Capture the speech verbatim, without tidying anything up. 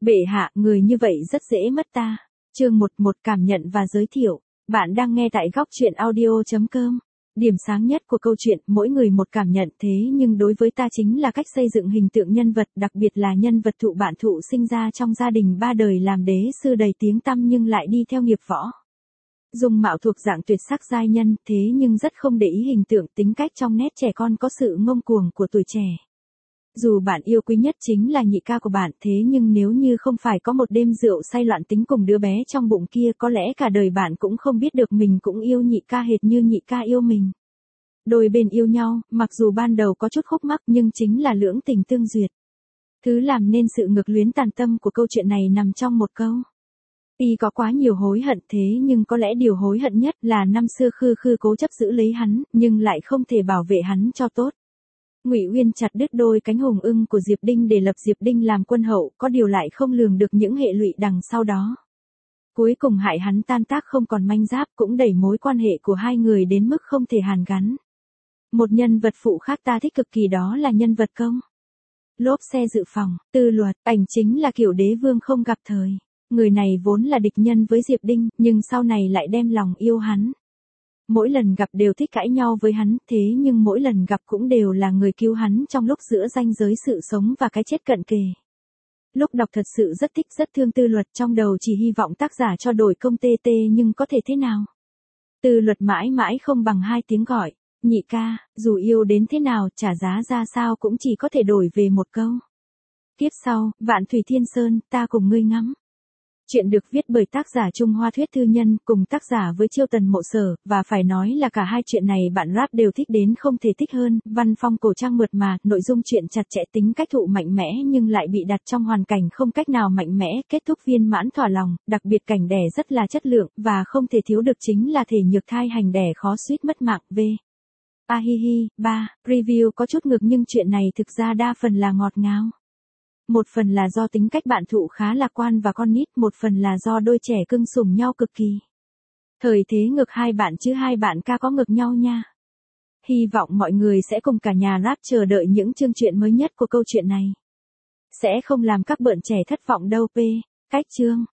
Bệ hạ, người như vậy rất dễ mất ta. Chương một một cảm nhận và giới thiệu. Bạn đang nghe tại góc truyện audio chấm com. Điểm sáng nhất của câu chuyện, mỗi người một cảm nhận, thế nhưng đối với ta chính là cách xây dựng hình tượng nhân vật, đặc biệt là nhân vật thụ bạn thụ sinh ra trong gia đình ba đời làm đế sư đầy tiếng tăm nhưng lại đi theo nghiệp võ. Dung mạo thuộc dạng tuyệt sắc giai nhân, thế nhưng rất không để ý hình tượng, tính cách trong nét trẻ con có sự ngông cuồng của tuổi trẻ. Dù bạn yêu quý nhất chính là nhị ca của bạn, thế nhưng nếu như không phải có một đêm rượu say loạn tính cùng đứa bé trong bụng kia, có lẽ cả đời bạn cũng không biết được mình cũng yêu nhị ca hệt như nhị ca yêu mình. Đôi bên yêu nhau, mặc dù ban đầu có chút khúc mắc nhưng chính là lưỡng tình tương duyệt. Thứ làm nên sự ngược luyến tàn tâm của câu chuyện này nằm trong một câu. Y có quá nhiều hối hận, thế nhưng có lẽ điều hối hận nhất là năm xưa Khư Khư cố chấp giữ lấy hắn, nhưng lại không thể bảo vệ hắn cho tốt. Ngụy Uyên chặt đứt đôi cánh hùng ưng của Diệp Đinh để lập Diệp Đinh làm quân hậu, có điều lại không lường được những hệ lụy đằng sau đó. Cuối cùng hại hắn tan tác không còn manh giáp, cũng đẩy mối quan hệ của hai người đến mức không thể hàn gắn. Một nhân vật phụ khác ta thích cực kỳ đó là nhân vật Công. Lốp xe dự phòng, Tư Luật, ảnh chính là kiểu đế vương không gặp thời. Người này vốn là địch nhân với Diệp Đinh, nhưng sau này lại đem lòng yêu hắn. Mỗi lần gặp đều thích cãi nhau với hắn, thế nhưng mỗi lần gặp cũng đều là người cứu hắn trong lúc giữa ranh giới sự sống và cái chết cận kề. Lúc đọc thật sự rất thích rất thương Tư Luật, trong đầu chỉ hy vọng tác giả cho đổi công tê tê nhưng có thể thế nào. Tư Luật mãi mãi không bằng hai tiếng gọi, nhị ca, dù yêu đến thế nào, trả giá ra sao cũng chỉ có thể đổi về một câu. Tiếp sau, Vạn Thủy Thiên Sơn, ta cùng ngươi ngắm. Chuyện được viết bởi tác giả Trung Hoa Thuyết Thư Nhân, cùng tác giả với Chiêu Tần Mộ Sở, và phải nói là cả hai chuyện này bạn rap đều thích đến không thể thích hơn, văn phong cổ trang mượt mà, nội dung chuyện chặt chẽ, tính cách thụ mạnh mẽ nhưng lại bị đặt trong hoàn cảnh không cách nào mạnh mẽ, kết thúc viên mãn thỏa lòng, đặc biệt cảnh đẻ rất là chất lượng, và không thể thiếu được chính là thể nhược thai hành đẻ khó suýt mất mạng, v. A hi hi, ba, review có chút ngược nhưng chuyện này thực ra đa phần là ngọt ngào. Một phần là do tính cách bạn thụ khá lạc quan và con nít, một phần là do đôi trẻ cưng sủng nhau cực kỳ. Thời thế ngược hai bạn chứ hai bạn ca có ngược nhau nha. Hy vọng mọi người sẽ cùng cả nhà rap chờ đợi những chương truyện mới nhất của câu chuyện này. Sẽ không làm các bạn trẻ thất vọng đâu p. Cách chương.